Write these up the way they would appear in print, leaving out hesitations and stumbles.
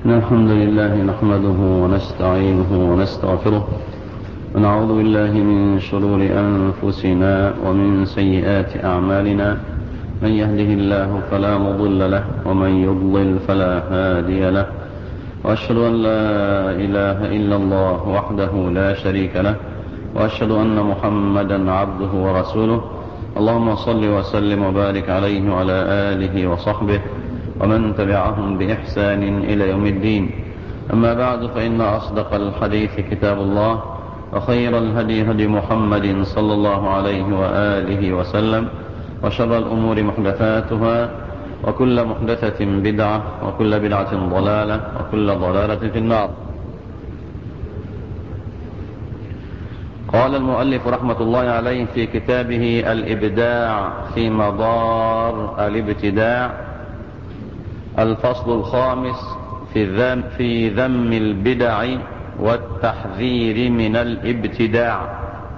إن الحمد لله نحمده ونستعينه ونستغفره ونعوذ بالله من شرور أنفسنا ومن سيئات أعمالنا. من يهده الله فلا مضل له ومن يضلل فلا هادي له، وأشهد أن لا إله إلا الله وحده لا شريك له، وأشهد أن محمدا عبده ورسوله. اللهم صل وسلم وبارك عليه وعلى آله وصحبه ومن تبعهم بإحسان إلى يوم الدين. أما بعد، فإن أصدق الحديث كتاب الله، وخير الهدي هدي محمد صلى الله عليه وآله وسلم، وشر الأمور محدثاتها، وكل محدثة بدعة، وكل بدعة ضلالة، وكل ضلالة في النار. قال المؤلف رحمة الله عليه في كتابه الإبداع في مضار الابتداع: الفصل الخامس في ذم البدع والتحذير من الابتداع.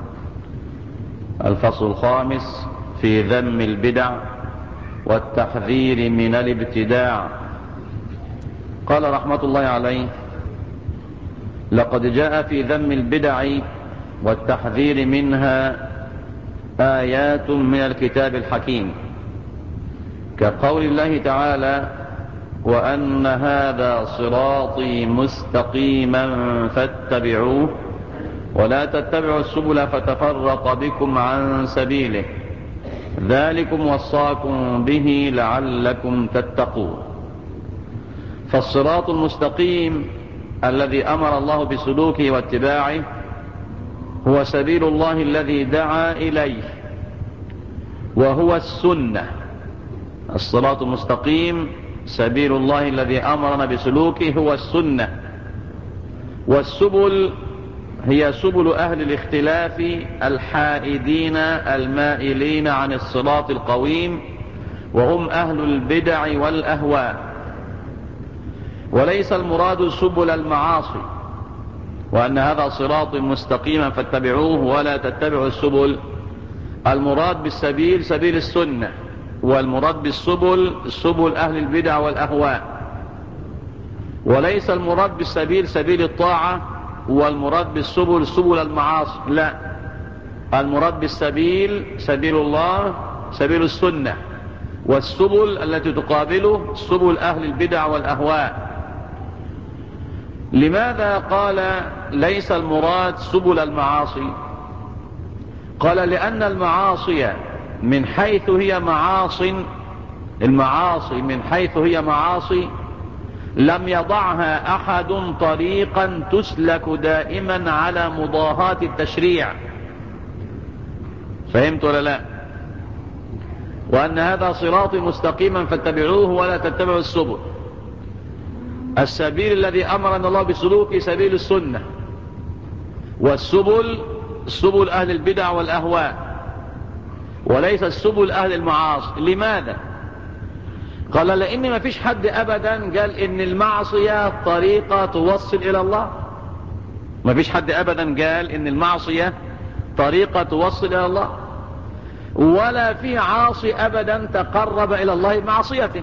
الفصل الخامس في ذم البدع والتحذير من الابتداع. قال رحمة الله عليه: لقد جاء في ذم البدع والتحذير منها آيات من الكتاب الحكيم، كقول الله تعالى: وأن هذا صراطي مستقيما فاتبعوه ولا تتبعوا السبل فتفرق بكم عن سبيله ذلكم وصاكم به لعلكم تتقون. فالصراط المستقيم الذي أمر الله بسلوكه واتباعه هو سبيل الله الذي دعا إليه، وهو السنة. الصراط المستقيم سبيل الله الذي أمرنا بسلوكه هو السنة، والسبل هي سبل أهل الاختلاف الحائدين المائلين عن الصراط القويم، وهم أهل البدع والأهواء. وليس المراد سبل المعاصي، وأن هذا صراط مستقيما فاتبعوه ولا تتبعوا السبل. المراد بالسبيل سبيل السنة، والمراد بالسبل سبل أهل البدع والأهواء. وليس المراد بالسبيل سبيل الطاعة، والمراد بالسبل سبل المعاصي، لا، المراد بالسبيل سبيل الله سبيل السنة، والسبل التي تقابله سبل أهل البدع والأهواء. لماذا قال ليس المراد سبل المعاصي؟ قال لأن المعاصي من حيث هي معاصي لم يضعها أحد طريقا تسلك دائما على مضاهاة التشريع. فهمت ولا لا؟ وأن هذا صراطي مستقيما فاتبعوه ولا تتبعوا السبل. السبيل الذي أمرنا الله بسلوكه سبيل السنة، والسبل سبل أهل البدع والأهواء، وليس السبل أهل المعاصي. لماذا؟ قال لأن ما فيش حد أبدا قال إن المعصية طريقة توصل إلى الله. ما فيش حد أبدا قال إن المعصية طريقة توصل إلى الله، ولا في عاصي أبدا تقرب إلى الله بمعصيته.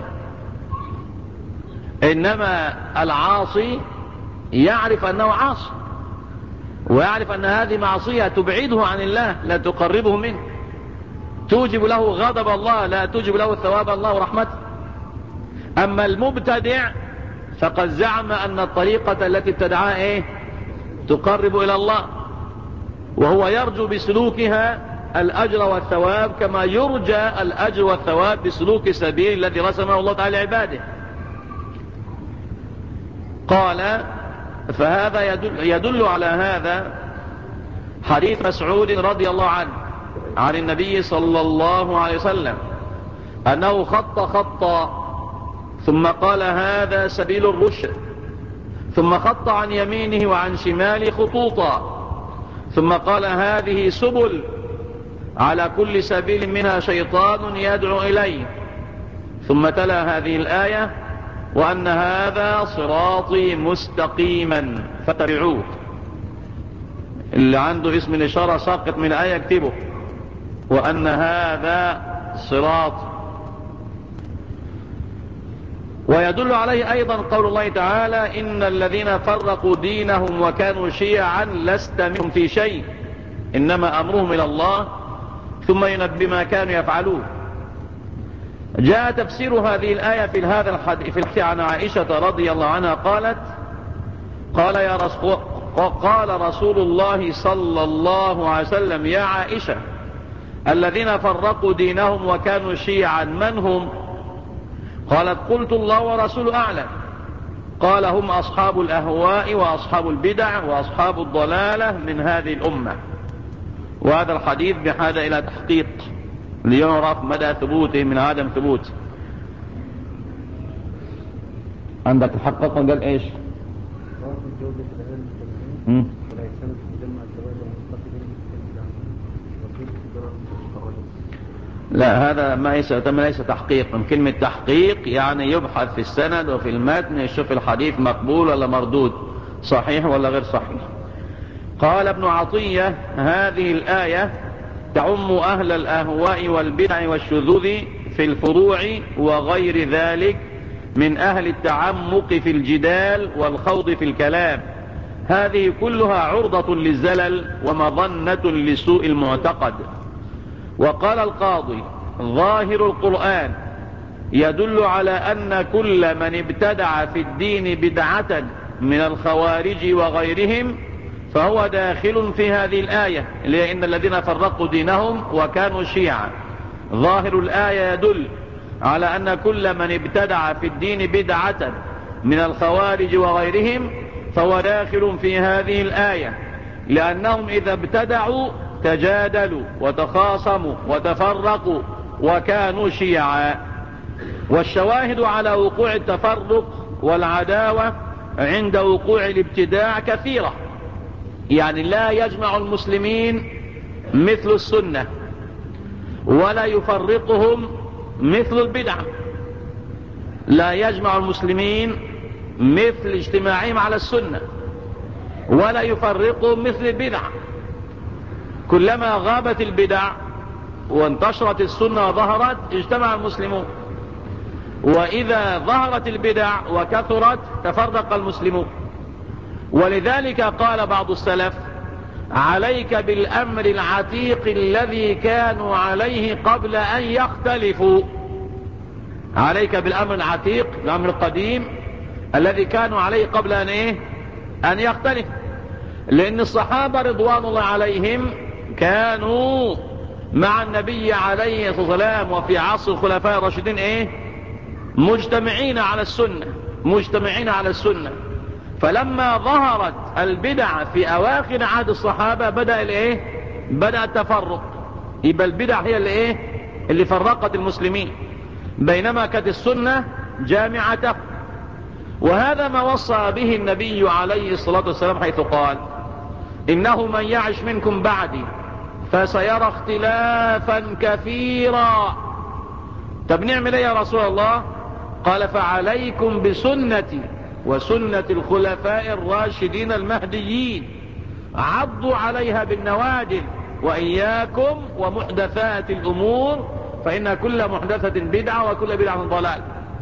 إنما العاصي يعرف أنه عاصي، ويعرف أن هذه معصية تبعده عن الله لا تقربه منه، توجب له غضب الله لا توجب له ثواب الله ورحمته. أما المبتدع فقد زعم أن الطريقة التي ابتدعها تقرب إلى الله، وهو يرجو بسلوكها الأجر والثواب كما يرجى الأجر والثواب بسلوك السبيل الذي رسمه الله تعالى لعباده. قال: فهذا يدل على هذا حديث مسعود رضي الله عنه عن النبي صلى الله عليه وسلم أنه خط خطا ثم قال: هذا سبيل الرشد، ثم خط عن يمينه وعن شماله خطوطا، ثم قال: هذه سبل، على كل سبيل منها شيطان يدعو إليه، ثم تلا هذه الآية: وأن هذا صراطي مستقيما فاتبعوه. اللي عنده اسم الإشارة ساقط من الآية اكتبه: وأن هذا صراط. ويدل عليه أيضا قول الله تعالى: إن الذين فرقوا دينهم وكانوا شيعا لست منهم في شيء إنما أمرهم إلى الله ثم ينبئ ما كانوا يفعلون. جاء تفسير هذه الآية في هذا الحديث عن عائشة رضي الله عنها قالت: قال رسول الله صلى الله عليه وسلم: يا عائشة، الذين فرقوا دينهم وكانوا شيعا من هم؟ قالت: قلت الله ورسوله أعلم. قال: هم أصحاب الأهواء وأصحاب البدع وأصحاب الضلالة من هذه الأمة. وهذا الحديث بحاجة إلى تحقيق ليعرف مدى ثبوته من عدم ثبوته. عندك تحقق وقال إيش؟ لا، هذا ما ليس تحقيق. كلمة تحقيق يعني يبحث في السند وفي المتن يشوف الحديث مقبول ولا مردود، صحيح ولا غير صحيح. قال ابن عطية: هذه الآية تعم أهل الأهواء والبدع والشذوذ في الفروع وغير ذلك من أهل التعمق في الجدال والخوض في الكلام. هذه كلها عرضة للزلل ومظنة لسوء المعتقد. وقال القاضي: ظاهر القرآن يدل على أن كل من ابتدع في الدين بدعة من الخوارج وغيرهم فهو داخل في هذه الآية، لأن الذين فرقوا دينهم وكانوا شيعا. ظاهر الآية يدل على أن كل من ابتدع في الدين بدعة من الخوارج وغيرهم فهو داخل في هذه الآية، لأنهم إذا ابتدعوا تجادلوا وتخاصموا وتفرقوا وكانوا شيعا. والشواهد على وقوع التفرق والعداوة عند وقوع الابتداع كثيرة. يعني لا يجمع المسلمين مثل السنة ولا يفرقهم مثل البدع. لا يجمع المسلمين مثل اجتماعهم على السنة ولا يفرقهم مثل البدع. كلما غابت البدع وانتشرت السنة وظهرت اجتمع المسلمون، وإذا ظهرت البدع وكثرت تفرق المسلمون. ولذلك قال بعض السلف: عليك بالأمر العتيق الذي كانوا عليه قبل أن يختلفوا. عليك بالأمر العتيق، الأمر القديم الذي كانوا عليه قبل أن يختلف. لأن الصحابة رضوان الله عليهم كانوا مع النبي عليه الصلاة والسلام وفي عصر الخلفاء الراشدين مجتمعين على السنة. فلما ظهرت البدع في أواخر عهد الصحابة بدأ التفرق. يبقى البدع هي اللي فرقت المسلمين، بينما كانت السنة جامعته. وهذا ما وصى به النبي عليه الصلاة والسلام حيث قال: إنه من يعش منكم بعدي فسيرى اختلافا كثيرا. طب نعمل ايه يا رسول الله؟ قال: فعليكم بسنتي وسنة الخلفاء الراشدين المهديين، عضوا عليها بالنواجذ، وإياكم ومحدثات الأمور فإن كل محدثة بدعة وكل بدعة ضلال.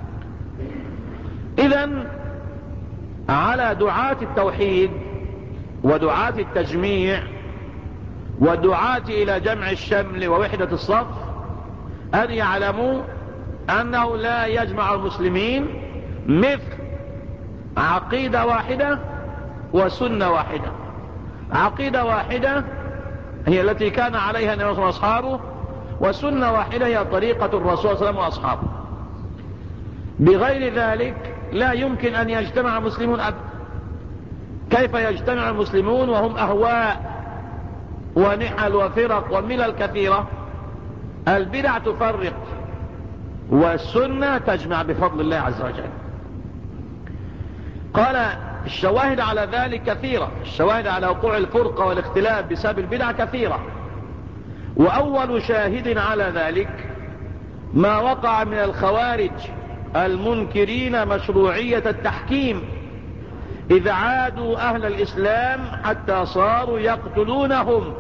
إذن على دعاة التوحيد ودعاة التجميع ودعاة إلى جمع الشمل ووحدة الصف أن يعلموا أنه لا يجمع المسلمين مثل عقيدة واحدة وسنة واحدة. عقيدة واحدة هي التي كان عليها النبي صلى الله عليه وسلم وأصحابه، وسنة واحدة هي طريقة الرسول صلى الله عليه وسلم وأصحابه. بغير ذلك لا يمكن أن يجتمع المسلمون أبدا. كيف يجتمع المسلمون وهم أهواء ونحل وفرق وملل كثيرة؟ البدع تفرق والسنة تجمع بفضل الله عز وجل. قال: الشواهد على ذلك كثيرة. الشواهد على وقوع الفرقة والاختلاف بسبب البدع كثيرة. وأول شاهد على ذلك ما وقع من الخوارج المنكرين مشروعية التحكيم، إذ عادوا أهل الإسلام حتى صاروا يقتلونهم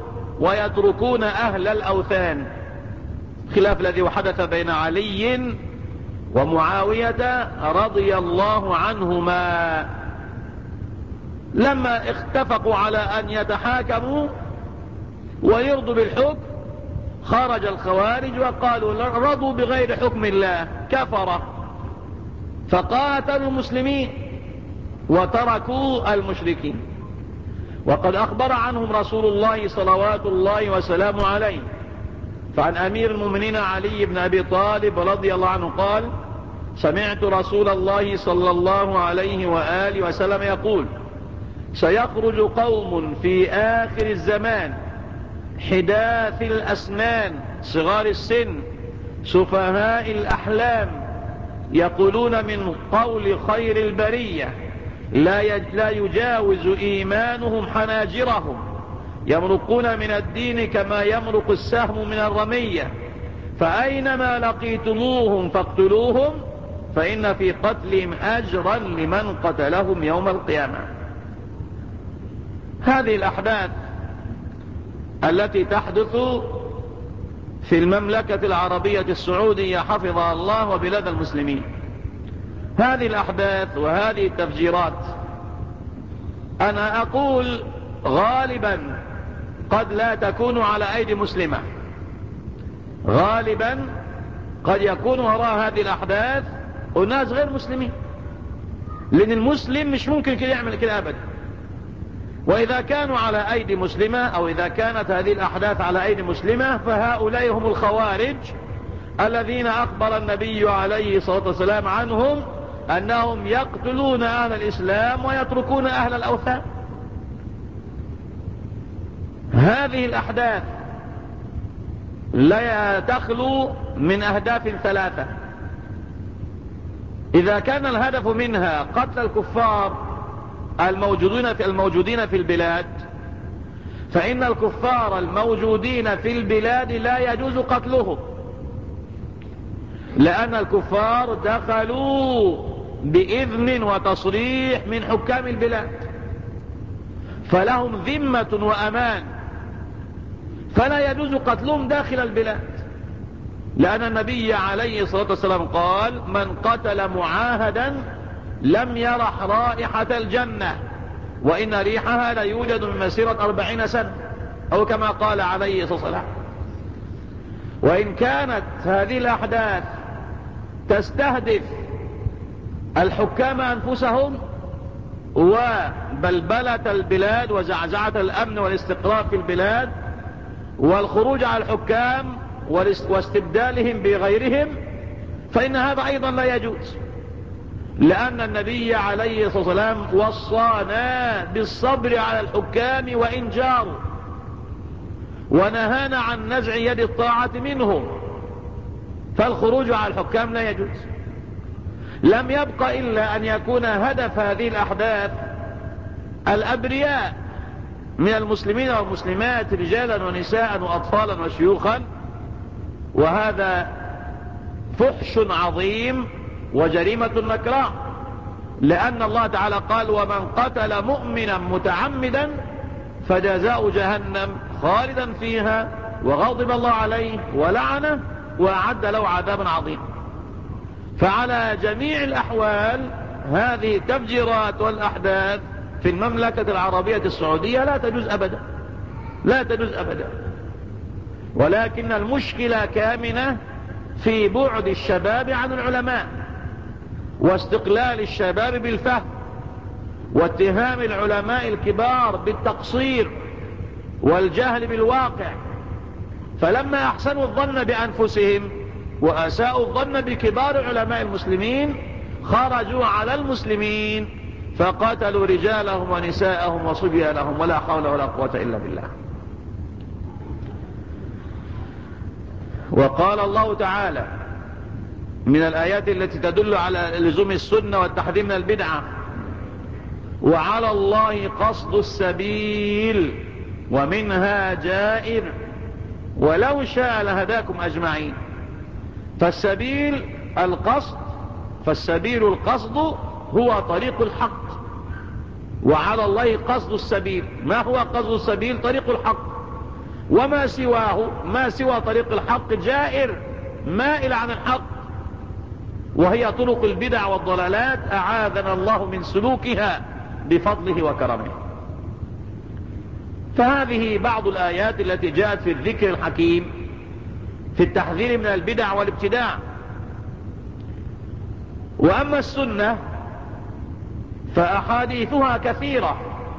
ويتركون أهل الأوثان. خلاف الذي حدث بين علي ومعاوية رضي الله عنهما لما اتفقوا على أن يتحاكموا ويرضوا بالحكم، خرج الخوارج وقالوا رضوا بغير حكم الله كفر، فقاتلوا المسلمين وتركوا المشركين. وقد أخبر عنهم رسول الله صلوات الله وسلامه عليه، فعن أمير المؤمنين علي بن أبي طالب رضي الله عنه قال: سمعت رسول الله صلى الله عليه وآله وسلم يقول: سيخرج قوم في آخر الزمان حداث الأسنان صغار السن سفهاء الأحلام، يقولون من قول خير البرية لا يجاوز إيمانهم حناجرهم، يمرقون من الدين كما يمرق السهم من الرمية، فأينما لقيتموهم فاقتلوهم، فإن في قتلهم أجرا لمن قتلهم يوم القيامة. هذه الأحداث التي تحدث في المملكة العربية السعودية حفظها الله وبلاد المسلمين، هذه الأحداث وهذه التفجيرات أنا أقول غالبا قد لا تكون على أيدي مسلمة، غالبا قد يكون وراء هذه الأحداث أناس غير مسلمين، لأن المسلم مش ممكن كده يعمل كده أبدا. وإذا كانوا على أيدي مسلمة أو إذا كانت هذه الأحداث على أيدي مسلمة فهؤلاء هم الخوارج الذين أخبر النبي عليه الصلاة والسلام عنهم أنهم يقتلون أهل الإسلام ويتركون أهل الأوثان. هذه الأحداث لا تخلو من أهداف ثلاثة: إذا كان الهدف منها قتل الكفار الموجودين في البلاد، فإن الكفار الموجودين في البلاد لا يجوز قتلهم، لأن الكفار دخلوا بإذن وتصريح من حكام البلاد، فلهم ذمة وأمان، فلا يجوز قتلهم داخل البلاد، لأن النبي عليه الصلاة والسلام قال: من قتل معاهدا لم يرح رائحة الجنة، وإن ريحها لا يوجد من مسيرة 40 سنة، أو كما قال عليه الصلاة والسلام. وإن كانت هذه الأحداث تستهدف الحكام أنفسهم وبلبلة البلاد وزعزعة الأمن والاستقرار في البلاد والخروج على الحكام واستبدالهم بغيرهم، فإن هذا أيضا لا يجوز، لأن النبي عليه الصلاة والسلام وصانا بالصبر على الحكام وإن جاروا، ونهانا عن نزع يد الطاعة منهم، فالخروج على الحكام لا يجوز. لم يبق إلا أن يكون هدف هذه الأحداث الأبرياء من المسلمين والمسلمات رجالا ونساء وأطفالا وشيوخا، وهذا فحش عظيم وجريمة نكراء، لأن الله تعالى قال: ومن قتل مؤمنا متعمدا فجزاء جهنم خالدا فيها وغضب الله عليه ولعنه وأعد له عذابا عظيما. فعلى جميع الأحوال هذه التفجيرات والأحداث في المملكة العربية السعودية لا تجوز أبدا، لا تجوز أبدا. ولكن المشكلة كامنة في بعد الشباب عن العلماء، واستقلال الشباب بالفهم، واتهام العلماء الكبار بالتقصير والجهل بالواقع. فلما أحسنوا الظن بأنفسهم وأساءوا الظن بكبار علماء المسلمين خرجوا على المسلمين فقتلوا رجالهم ونساءهم وصبيانهم، ولا حول ولا قوة إلا بالله. وقال الله تعالى من الآيات التي تدل على لزوم السنة والتحذير من البدعة: وعلى الله قصد السبيل ومنها جائر ولو شاء لهداكم أجمعين. فالسبيل القصد، فالسبيل القصد هو طريق الحق، وعلى الله قصد السبيل. ما هو قصد السبيل؟ طريق الحق، وما سواه ما سوى طريق الحق جائر مائل عن الحق. وهي طرق البدع والضلالات، أعاذنا الله من سلوكها بفضله وكرمه. فهذه بعض الآيات التي جاءت في الذكر الحكيم في التحذير من البدع والابتداع. وأما السنة فأحاديثها كثيرة،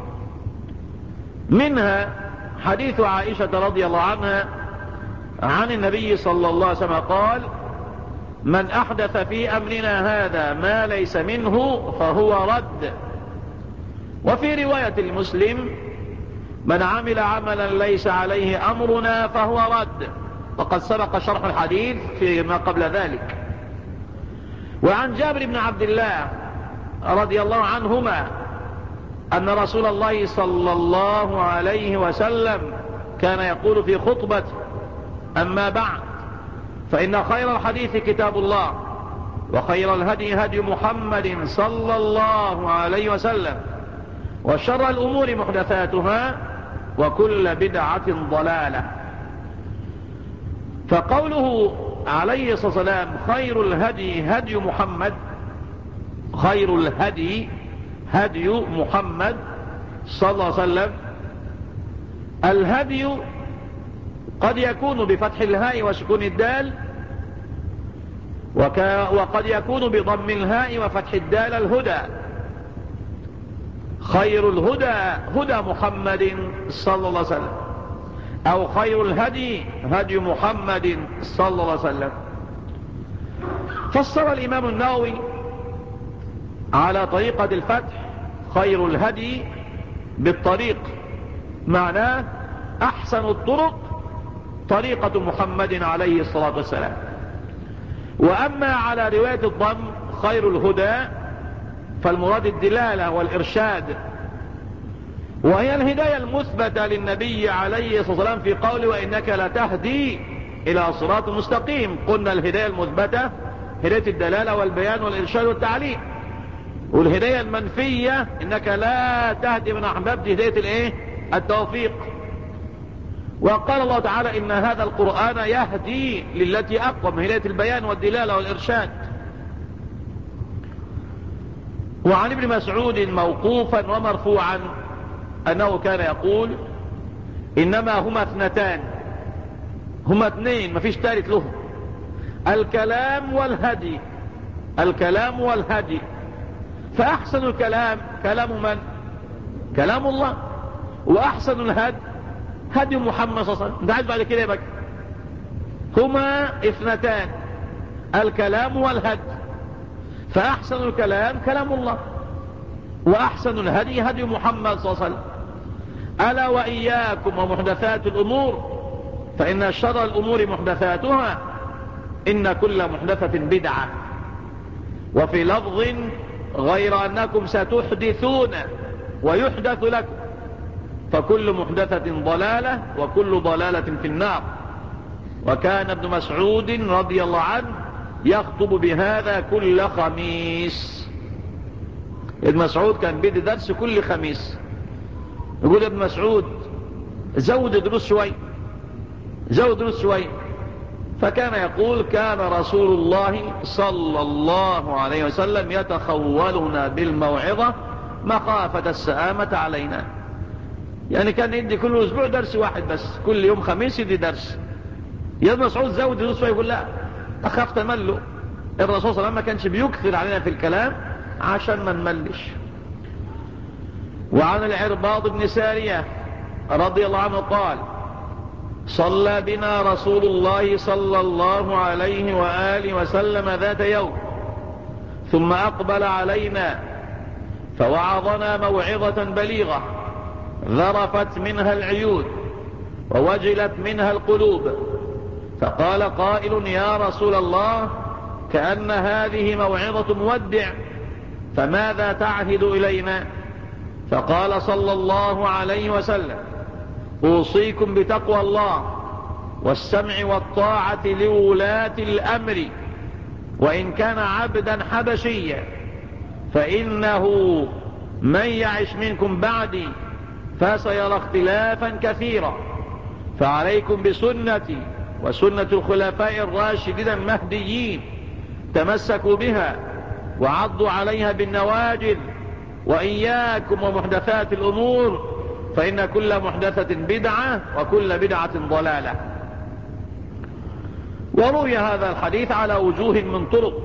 منها حديث عائشة رضي الله عنها عن النبي صلى الله عليه وسلم قال: من أحدث في أمرنا هذا ما ليس منه فهو رد. وفي رواية المسلم: من عمل عملا ليس عليه أمرنا فهو رد. وقد سبق شرح الحديث فيما قبل ذلك. وعن جابر بن عبد الله رضي الله عنهما أن رسول الله صلى الله عليه وسلم كان يقول في خطبته: أما بعد، فإن خير الحديث كتاب الله، وخير الهدي هدي محمد صلى الله عليه وسلم، وشر الأمور محدثاتها، وكل بدعة ضلالة. فقوله عليه الصلاة والسلام خير الهدي هدي محمد، خير الهدي هدي محمد صلى الله عليه وسلم. الهدي قد يكون بفتح الهاء وسكون الدال، وقد يكون بضم الهاء وفتح الدال الهدى. خير الهدى هدى محمد صلى الله عليه وسلم، أو خير الهدي هدي محمد صلى الله عليه وسلم. فسر الإمام النووي على طريقة الفتح خير الهدي بالطريق، معناه أحسن الطرق طريقة محمد عليه الصلاة والسلام. وأما على رواية الضم خير الهدى فالمراد الدلالة والإرشاد، وهي الهداية المثبتة للنبي عليه الصلاة والسلام في قوله: وإنك لتهدي إلى صراط مستقيم. قلنا الهداية المثبتة هداية الدلالة والبيان والإرشاد والتعليم، والهداية المنفية إنك لا تهدي من أحببت هداية التوفيق. وقال الله تعالى: إن هذا القرآن يهدي للتي أقوم، هداية البيان والدلالة والإرشاد. وعن ابن مسعود موقوفا ومرفوعا أنه كان يقول: إنما هما اثنتان، هما اثنين مفيش ثالث لهم: الكلام والهدي. الكلام والهدي، فأحسن الكلام كلام من؟ كلام الله. وأحسن الهدي هدي محمد صلى الله عليه وسلم. انت عايز بعد كده يبقى هما اثنتان: الكلام والهدي، فأحسن الكلام كلام الله، وأحسن الهدي هدي محمد صلى الله عليه وسلم. ألا وإياكم ومحدثات الأمور، فإن شر الأمور محدثاتها، إن كل محدثة بدعة. وفي لفظ: غير أنكم ستحدثون ويحدث لكم، فكل محدثة ضلالة وكل ضلالة في النار. وكان ابن مسعود رضي الله عنه يخطب بهذا كل خميس. ابن مسعود كان بيدي درس كل خميس. يقول ابن مسعود: زود دروس شوي، زود دروس شوي. فكان يقول: كان رسول الله صلى الله عليه وسلم يتخولنا بالموعظة مخافة السآمة علينا. يعني كان يدي كل أسبوع درس واحد بس، كل يوم خميس يدي درس. يا ابن مسعود زود دروس شوي. يقول: لا، أخاف تمله. الرسول صلى الله عليه وسلم ما كانش بيكثر علينا في الكلام عشان ما نملش. وعن العرباض بن سارية رضي الله عنه قال: صلى بنا رسول الله صلى الله عليه وآله وسلم ذات يوم، ثم أقبل علينا فوعظنا موعظة بليغة ذرفت منها العيون ووجلت منها القلوب. فقال قائل: يا رسول الله، كأن هذه موعظة مودع، فماذا تعهد إلينا؟ فقال صلى الله عليه وسلم: أوصيكم بتقوى الله والسمع والطاعة لولاة الأمر، وإن كان عبدا حبشيا، فإنه من يعش منكم بعدي فسيرى اختلافا كثيرا، فعليكم بسنتي وسنة الخلفاء الراشدين المهديين، تمسكوا بها وعضوا عليها بالنواجذ، وإياكم ومحدثات الأمور، فإن كل محدثة بدعة وكل بدعة ضلالة. وروي هذا الحديث على وجوه من طرق.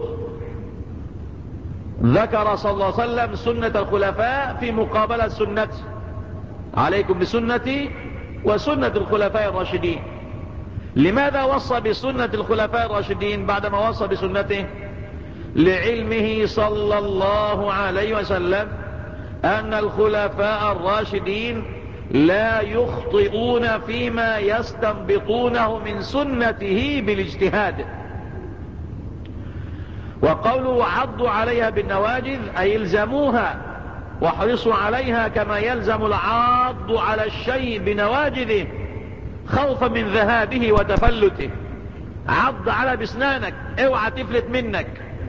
ذكر صلى الله عليه وسلم سنة الخلفاء في مقابلة سنته: عليكم بسنتي وسنة الخلفاء الراشدين. لماذا وصى بسنة الخلفاء الراشدين بعدما وصى بسنته؟ لعلمه صلى الله عليه وسلم أن الخلفاء الراشدين لا يخطئون فيما يستنبطونه من سنته بالاجتهاد. وقوله عضوا عليها بالنواجذ أي الزموها واحرصوا عليها كما يلزم العاض على الشيء بنواجذه خوفا من ذهابه وتفلته. عض على بسنانك، اوعى تفلت منك.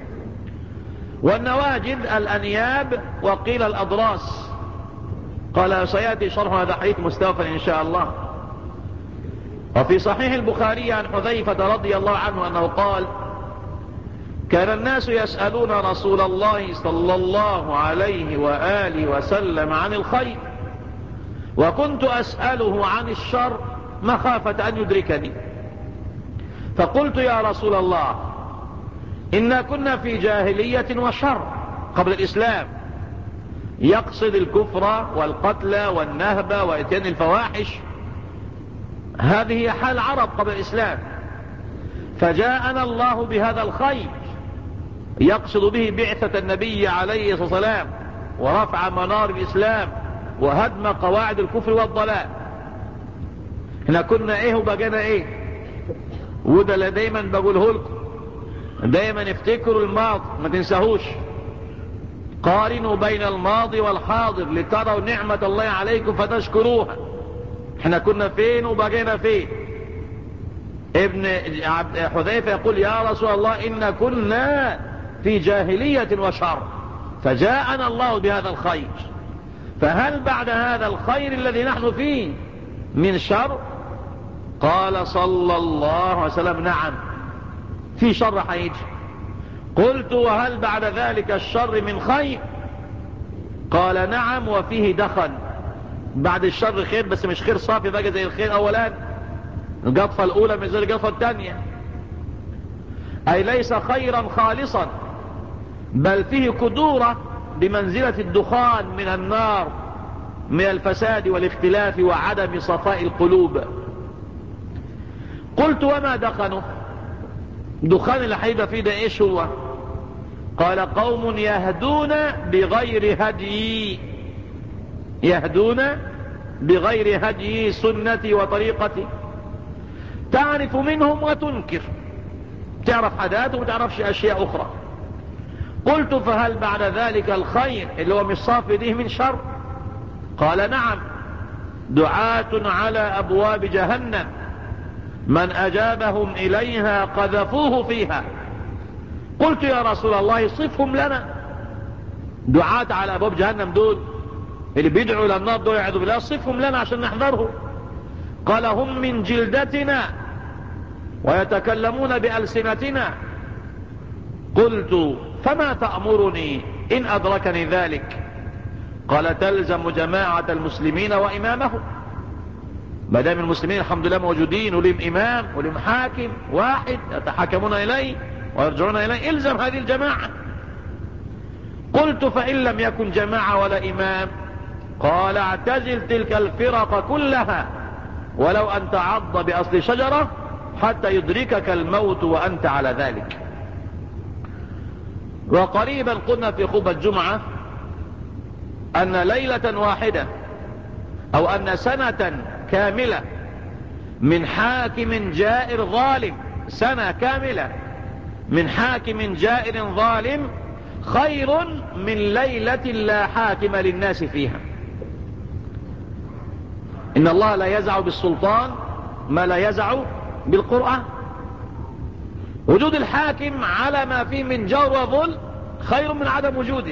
والنواجذ الأنياب وقيل الأضراس. قال سيأتي شرح هذا الحديث مستوفا إن شاء الله. وفي صحيح البخاري عن حذيفة رضي الله عنه أنه قال: كان الناس يسألون رسول الله صلى الله عليه وآله وسلم عن الخير، وكنت أسأله عن الشر مخافة أن يدركني، فقلت: يا رسول الله، إنا كنا في جاهلية وشر قبل الإسلام، يقصد الكفر والقتل والنهب وإتيان الفواحش. هذه هي حال العرب قبل الإسلام، فجاءنا الله بهذا الخير يقصد به بعثة النبي عليه الصلاة والسلام ورفع منار الإسلام وهدم قواعد الكفر والضلال. احنا كنا ايه وبقينا ايه، وده اللي دايما بقوله لكم، دايما افتكروا الماضي ما تنساهوش. قارنوا بين الماضي والحاضر لتروا نعمة الله عليكم فتشكروها. احنا كنا فين وبقينا فين. ابن حذيفة يقول: يا رسول الله، إن كنا في جاهلية وشر، فجاءنا الله بهذا الخير، فهل بعد هذا الخير الذي نحن فيه من شر؟ قال صلى الله عليه وسلم: نعم، في شر حيجي. قلت: وهل بعد ذلك الشر من خير؟ قال: نعم، وفيه دخن. بعد الشر خير، بس مش خير صافي بقى زي الخير أولا. القطفة الأولى مش زي القطفة الثانية، أي ليس خيرا خالصا، بل فيه كدورة بمنزلة الدخان من النار، من الفساد والاختلاف وعدم صفاء القلوب. قلت: وما دخنه؟ دخان الحيدة فيه ده ايش هو؟ قال: قوم يهدون بغير هدي، يهدون بغير هدي سنتي وطريقتي، تعرف منهم وتنكر، تعرف حداث وما تعرفش اشياء اخرى. قلت: فهل بعد ذلك الخير اللي هو مش صافي ديه من شر؟ قال: نعم، دعاة على ابواب جهنم، من اجابهم اليها قذفوه فيها. قلت: يا رسول الله، صفهم لنا. دعاة على ابواب جهنم دول اللي بيدعوا الى النار دول، يعوذ بالله، صفهم لنا عشان نحذره. قال: هم من جلدتنا ويتكلمون بألسنتنا. قلت: فما تأمرني إن أدركني ذلك؟ قال: تلزم جماعة المسلمين وإمامهم. ما دام المسلمين الحمد لله موجودين ولهم إمام ولهم حاكم واحد يتحاكمون إليه ويرجعون إليه، إلزم هذه الجماعة. قلت: فإن لم يكن جماعة ولا إمام؟ قال: اعتزل تلك الفرق كلها ولو أن تعض بأصل شجرة حتى يدركك الموت وأنت على ذلك. وقريبا قلنا في خطبة الجمعة أن ليلة واحدة أو أن سنة كاملة من حاكم جائر ظالم، سنة كاملة من حاكم جائر ظالم خير من ليلة لا حاكم للناس فيها. إن الله لا يزع بالسلطان ما لا يزع بالقرآن. وجود الحاكم على ما فيه من جور وظلم خير من عدم وجوده.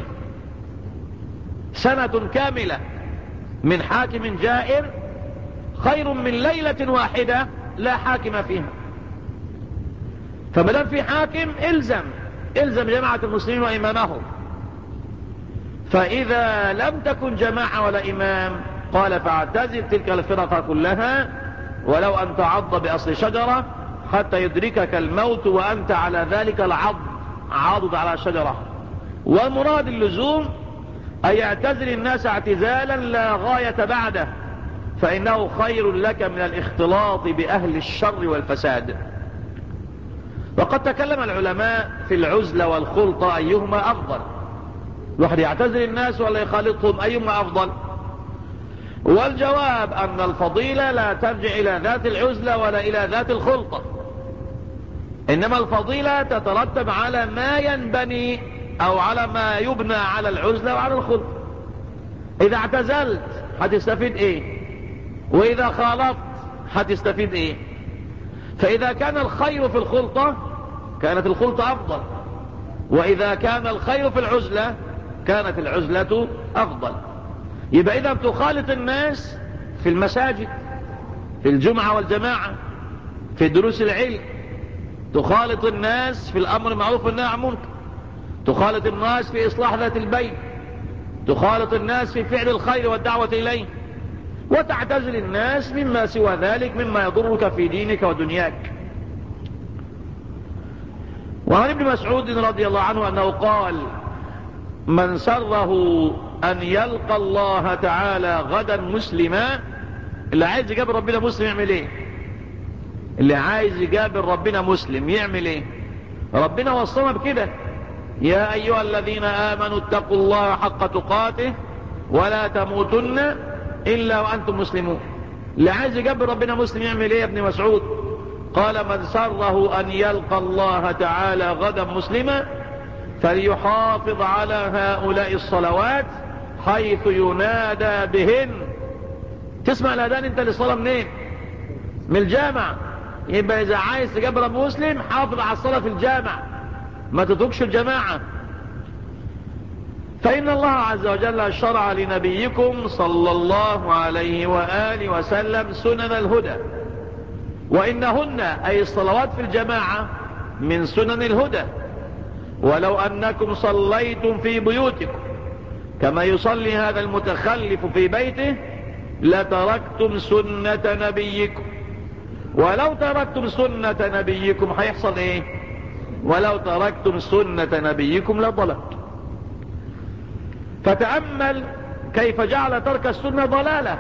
سنة كاملة من حاكم جائر خير من ليلة واحدة لا حاكم فيها. فمدام في حاكم الزم جماعة المسلمين وإمامهم. فإذا لم تكن جماعة ولا إمام قال فاعتزل تلك الفرق كلها ولو أن تعض بأصل شجرة حتى يدركك الموت وأنت على ذلك العض، عاضد على شجرة. والمراد اللزوم أن يعتزل الناس اعتزالا لا غاية بعده، فإنه خير لك من الاختلاط بأهل الشر والفساد. وقد تكلم العلماء في العزلة والخلطة أيهما أفضل، الواحد يعتزل الناس ولا يخالطهم، أيهما أفضل؟ والجواب أن الفضيلة لا ترجع إلى ذات العزلة ولا إلى ذات الخلطة، إنما الفضيلة تترتب على ما ينبني أو على ما يبنى على العزلة وعلى الخلطة. إذا اعتزلت هتستفيد إيه؟ وإذا خالطت هتستفيد إيه؟ فإذا كان الخير في الخلطة كانت الخلطة أفضل، وإذا كان الخير في العزلة كانت العزلة أفضل. يبقى إذا تخالط الناس في المساجد، في الجمعة والجماعة، في دروس العلم، تخالط الناس في الأمر المعروف والنهي عن المنكر، تخالط الناس في إصلاح ذات البين، تخالط الناس في فعل الخير والدعوة إليه، وتعتزل الناس مما سوى ذلك مما يضرك في دينك ودنياك. وعن ابن مسعود رضي الله عنه أنه قال: من سره أن يلقى الله تعالى غدا مسلما. اللي عايز يقابل ربنا مسلم يعمل ايه؟ اللي عايز يقابل ربنا مسلم يعمل ايه؟ ربنا وصلنا بكده: يا أيها الذين آمنوا اتقوا الله حق تقاته ولا تموتن إلا وأنتم مسلمون. اللي عايز يقابل ربنا مسلم يعمل ايه يا ابن مسعود؟ قال: من سره أن يلقى الله تعالى غدا مسلما فليحافظ على هؤلاء الصلوات حيث ينادى بهن. تسمع الأذان انت للصلاة منين؟ من الجامع. يبقى إذا عايز تقابل رب مسلم حافظ على الصلاة في الجامع، ما تتركش الجماعة. فإن الله عز وجل شرع لنبيكم صلى الله عليه وآله وسلم سنن الهدى، وإنهن أي الصلوات في الجماعة من سنن الهدى. ولو أنكم صليتم في بيوتكم كما يصلي هذا المتخلف في بيته لتركتم سنة نبيكم. ولو تركتم سنة نبيكم هيحصل ايه؟ ولو تركتم سنة نبيكم لضللتم. فتأمل كيف جعل ترك السنة ضلالة،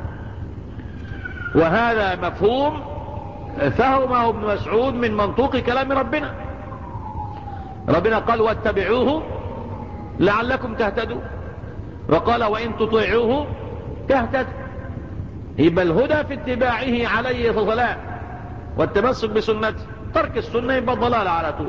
وهذا مفهوم فهمه ابن مسعود من منطوق كلام ربنا. ربنا قال: واتبعوه لعلكم تهتدوا، وقال: وإن تطيعوه تهتدوا. يبقى الهدى في اتباعه عليه الصلاة والتمسك بسنته، ترك السنة يبقى ضلال على طول.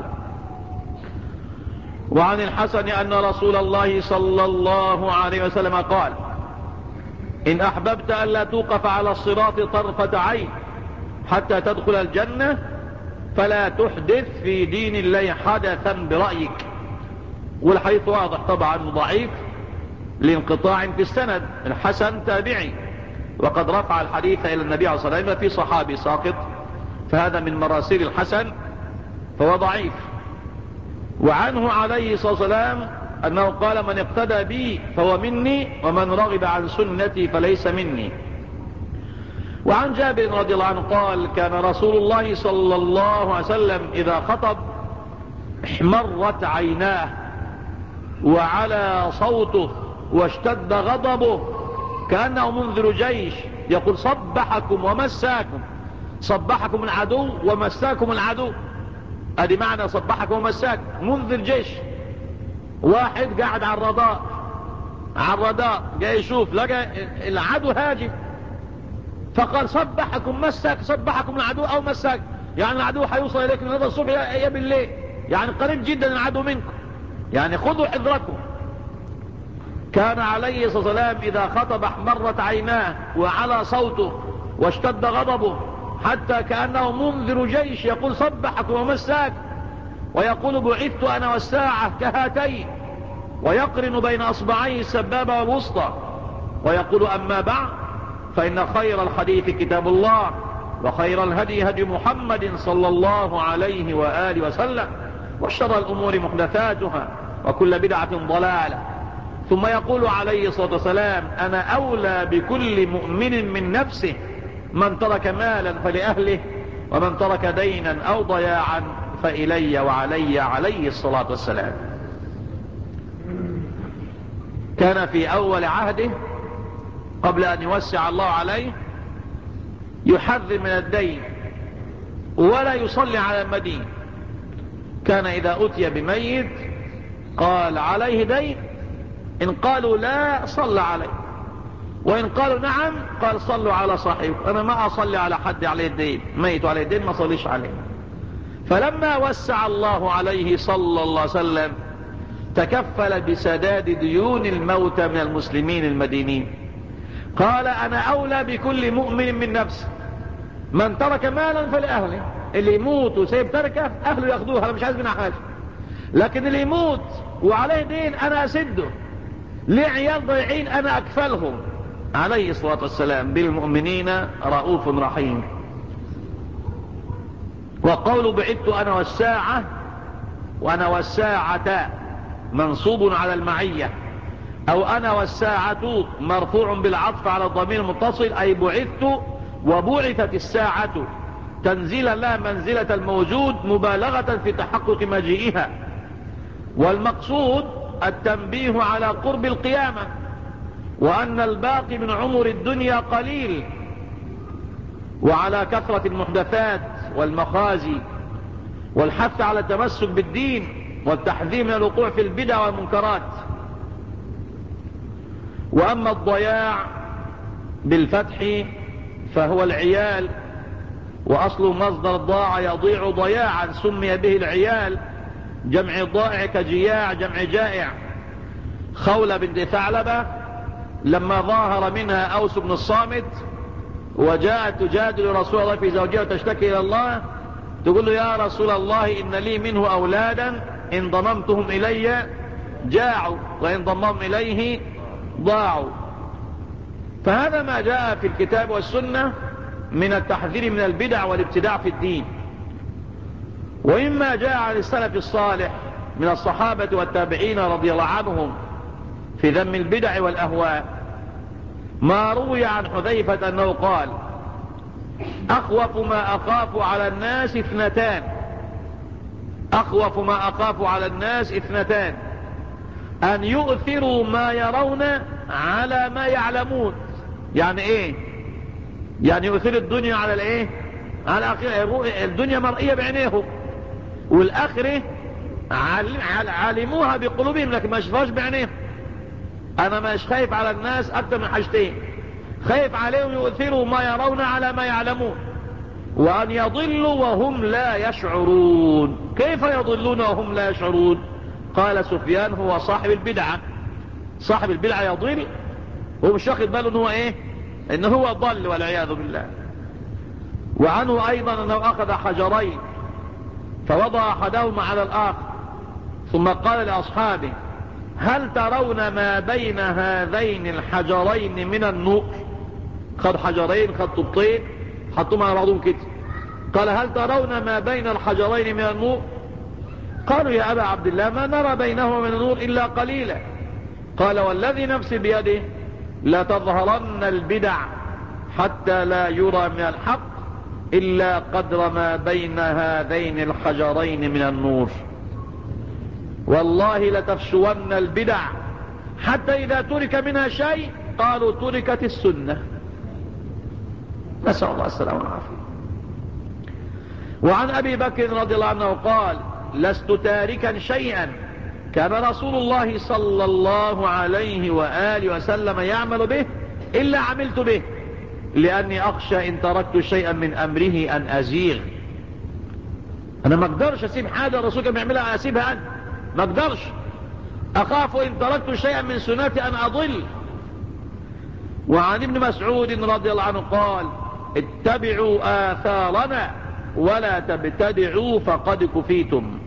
وعن الحسن أن رسول الله صلى الله عليه وسلم قال: إن أحببت ألا توقف على الصراط طرفة عين حتى تدخل الجنة فلا تحدث في دين الله حدثا برأيك. والحديث واضح طبعا ضعيف لانقطاع في السند، الحسن تابعي وقد رفع الحديث إلى النبي عليه الصلاة والسلام في صحابي ساقط، فهذا من مراسيل الحسن فهو ضعيف. وعنه عليه الصلاة والسلام أنه قال: من اقتدى بي فهو مني ومن رغب عن سنتي فليس مني. وعن جابر رضي الله عنه قال: كان رسول الله صلى الله عليه وسلم إذا خطب احمرت عيناه وعلى صوته واشتد غضبه كأنه منذر جيش يقول: صبحكم ومساكم. صبحكم العدو ومساكم العدو، ادي معنى صبحكم ومساكم. منذر جيش، واحد قاعد على الرادار جاي يشوف لقى العدو هاجم فقال: صبحكم مساك، صبحكم العدو او مساك، يعني العدو هيوصل اليك من هذا الصبح يا بالليل، يعني قريب جدا العدو منكم، يعني خذوا حذركم. كان عليه الصلاة والسلام إذا خطب احمرت عيناه وعلى صوته واشتد غضبه حتى كأنه منذر جيش يقول: صبحكم ومساك، ويقول: بعثت أنا والساعة كهاتين، ويقرن بين أصبعيه السبابة والوسطى، ويقول: أما بعد فإن خير الحديث كتاب الله، وخير الهدي هدي محمد صلى الله عليه وآله وسلم، وشر الأمور محدثاتها وكل بدعة ضلالة. ثم يقول عليه الصلاة والسلام: أنا أولى بكل مؤمن من نفسه، من ترك مالا فلأهله، ومن ترك دينا أو ضياعا فإلي وعلي، عليه الصلاة والسلام. كان في أول عهده قبل أن يوسع الله عليه يحذر من الدين ولا يصلي على المدين. كان إذا أتي بميت قال: عليه دين؟ إن قالوا لا صلى عليه، وإن قالوا نعم قال: صلوا على صاحبكم. أنا ما أصلي على حد عليه الدين، ميت عليه الدين ما صليش عليه. فلما وسع الله عليه صلى الله عليه وسلم تكفل بسداد ديون الموتى من المسلمين المدينين. قال: أنا أولى بكل مؤمن من نفسه، من ترك مالا فلأهله. اللي يموت وسيب تركه أهله ياخدوها، أنا مش عايز منها حاجة. لكن اللي يموت وعليه دين أنا أسده، ليه عيال ضيعين أنا أكفلهم. عليه الصلاة والسلام بالمؤمنين رؤوف رحيم. وقول بعدت أنا والساعة، وأنا والساعة منصوب على المعية، أو أنا والساعة مرفوع بالعطف على الضمير المتصل، أي بعثت وبعثت الساعة تنزيلا لها منزلة الموجود مبالغة في تحقق مجيئها. والمقصود التنبيه على قرب القيامة، وأن الباقي من عمر الدنيا قليل، وعلى كثرة المحدثات والمخازي، والحث على التمسك بالدين، والتحذير من الوقوع في البدع والمنكرات. وأما الضياع بالفتح فهو العيال، وأصل مصدر ضاع يضيع ضياعا، سمي به العيال، جمع ضائع كجياع جمع جائع. خولة بنت ثعلبة لما ظاهر منها أوس بن الصامت وجاءت تجادل رسول الله في زوجها وتشتكي إلى الله، تقول له: يا رسول الله إن لي منه أولادا إن ضممتهم إلي جاعوا، وإن ضمهم إليه ضاعوا. فهذا ما جاء في الكتاب والسنة من التحذير من البدع والابتداع في الدين. وإما جاء عن السلف الصالح من الصحابة والتابعين رضي الله عنهم في ذم البدع والأهواء، ما روي عن حذيفة أنه قال: أخوف ما أخاف على الناس اثنتان، أخوف ما أخاف على الناس اثنتان، أن يؤثروا ما يرون على ما يعلمون. يعني إيه؟ يعني يؤثر الدنيا على الإيه؟ على الآخرة. الدنيا مرئية بعينيهم، والآخرة علموها بقلوبهم لكن ما شفاش بعينيهم. أنا مش خايف على الناس أكثر من حاجتين: خايف عليهم يؤثروا ما يرون على ما يعلمون، وأن يضلوا وهم لا يشعرون. كيف يضلون وهم لا يشعرون؟ قال سفيان: هو صاحب البدعة. صاحب البدعة يضل وهو مش واخد باله انه ايه؟ انه هو ضل والعياذ بالله. وعنه ايضا انه اخذ حجرين فوضع احدهما على الاخر ثم قال لاصحابه: هل ترون ما بين هذين الحجرين من النور؟ خد حجرين، خد طوبتين، حطوهم على بعضهم كده، قال: هل ترون ما بين الحجرين من النور؟ قالوا: يا أبا عبد الله ما نرى بينهما من النور إلا قليلا. قال: والذي نفسي بيده لتظهرن البدع حتى لا يرى من الحق إلا قدر ما بين هذين الحجرين من النور. والله لتفشون البدع حتى إذا ترك منها شيء قالوا تركت السنة. نسأل الله السلامة والعافية. وعن أبي بكر رضي الله عنه قال: لست تاركا شيئا كان رسول الله صلى الله عليه وآله وسلم يعمل به إلا عملت به، لأني أخشى إن تركت شيئا من أمره أن أزيغ. أنا ما أقدرش أسيب حاجة الرسول كان يعملها أسيبها أنا، ما أقدرش. أخاف إن تركت شيئا من سنتي أن أضل. وعن ابن مسعود رضي الله عنه قال: اتبعوا آثارنا ولا تبتدعوا فقد كفيتم.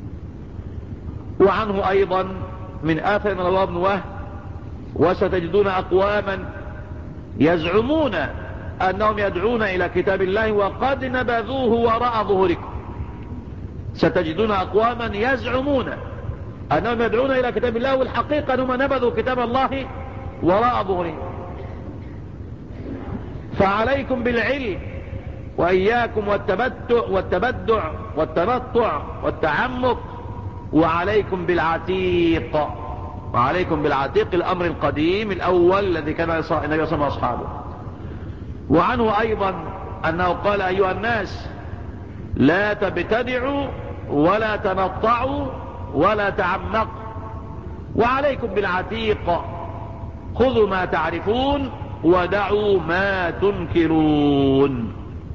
وعنه أيضا من آثار رواه ابن وهب: وستجدون أقواما يزعمون أنهم يدعون إلى كتاب الله وقد نبذوه وراء ظهوركم. ستجدون أقواما يزعمون أنهم يدعون إلى كتاب الله، والحقيقة أنهم نبذوا كتاب الله وراء ظهورهم. فعليكم بالعلم وإياكم والتبدع والتنطع والتعمق، وعليكم بالعتيق. وعليكم بالعتيق، الأمر القديم الأول الذي كان النبي صلى الله عليه وسلم وأصحابه. وعنه أيضا أنه قال: أيها الناس لا تبتدعوا ولا تنطعوا ولا تعمقوا، وعليكم بالعتيق، خذوا ما تعرفون ودعوا ما تنكرون.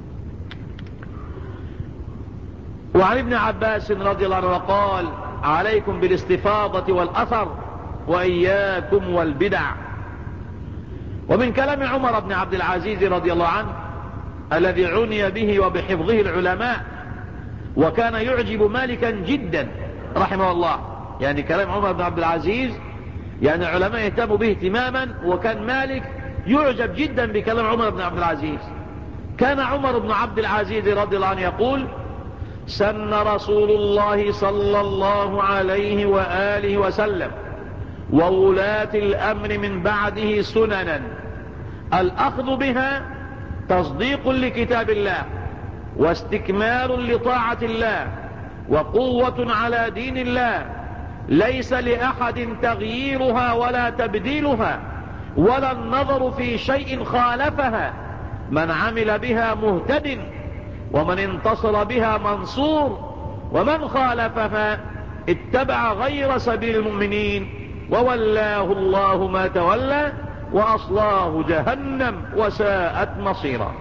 وعن ابن عباس رضي الله عنه قال: عليكم بالاستفاضة والأثر وإياكم والبدع. ومن كلام عمر بن عبد العزيز رضي الله عنه الذي عني به وبحفظه العلماء، وكان يعجب مالكا جدا رحمه الله. يعني كلام عمر بن عبد العزيز يعني العلماء يهتموا به اهتماما، وكان مالك يعجب جدا بكلام عمر بن عبد العزيز. كان عمر بن عبد العزيز رضي الله عنه يقول: سن رسول الله صلى الله عليه وآله وسلم وولاة الأمر من بعده سننا الأخذ بها تصديق لكتاب الله واستكمال لطاعة الله وقوة على دين الله، ليس لأحد تغييرها ولا تبديلها ولا النظر في شيء خالفها، من عمل بها مهتد ومن انتصر بها منصور، ومن خالفها اتبع غير سبيل المؤمنين وولاه الله ما تولى وأصلاه جهنم وساءت مصيرا.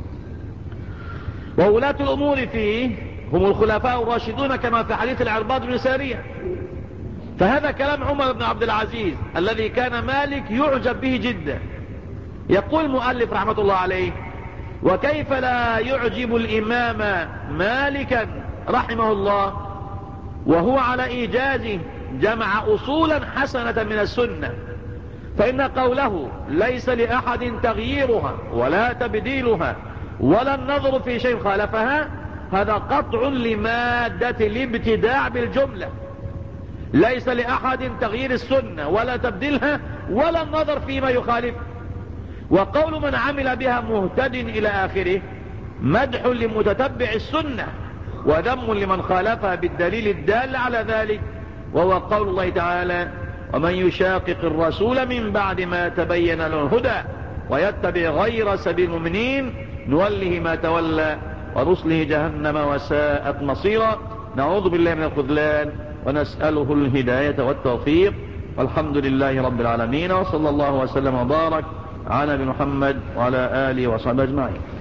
وولاة الأمور فيه هم الخلفاء الراشدون كما في حديث العرباض بن سارية. فهذا كلام عمر بن عبد العزيز الذي كان مالك يعجب به جدا. يقول المؤلف رحمة الله عليه: وكيف لا يعجب الإمام مالكا رحمه الله وهو على إيجازه جمع أصولا حسنة من السنة، فإن قوله ليس لأحد تغييرها ولا تبديلها ولا النظر في شيء خالفها، هذا قطع لمادة الابتداع بالجملة. ليس لأحد تغيير السنة ولا تبديلها ولا النظر فيما يخالف. وقول من عمل بها مهتد إلى آخره مدح لمتتبع السنة وذم لمن خالفها بالدليل الدال على ذلك، وهو قول الله تعالى: ومن يشاقق الرسول من بعد ما تبين له الهدى ويتبع غير سبيل المؤمنين نوله ما تولى ونصله جهنم وساءت مصيرا. نعوذ بالله من الخذلان ونسأله الهداية والتوفيق، والحمد لله رب العالمين، وصلى الله وسلم وبارك على نبينا محمد وعلى آله وصحبه أجمعين.